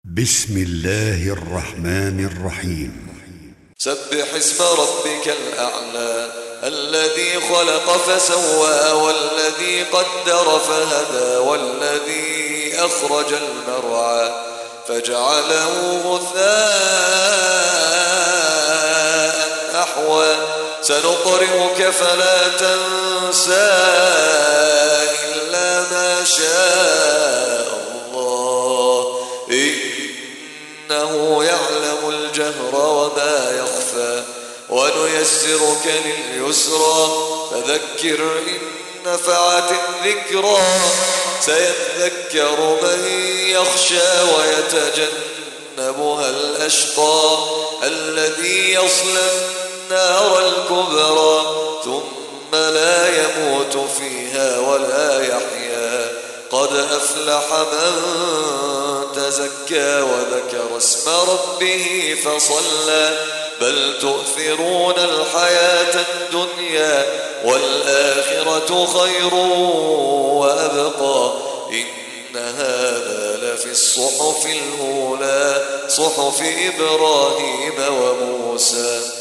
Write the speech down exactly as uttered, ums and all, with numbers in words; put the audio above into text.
بسم الله الرحمن الرحيم. سبح اسم ربك الأعلى الذي خلق فسوى والذي قدر فهدى والذي أخرج المرعى فجعله غثاء أحوى سنقرئك فلا تنسى إلا ما شاء الله إنه يعلم الجهر وما يخفى ونيسرك لليسرى فذكر إن نفعت الذكرى سيذكر من يخشى ويتجنبها الأشقى الذي يصلى النار الكبرى ثم لا يموت فيها ولا يحيا قد أفلح من تزكى وذكر اسم ربه فصلى بل تؤثرون الحياة الدنيا والآخرة خير وأبقى إن هذا لفي الصحف الأولى صحف إبراهيم وموسى.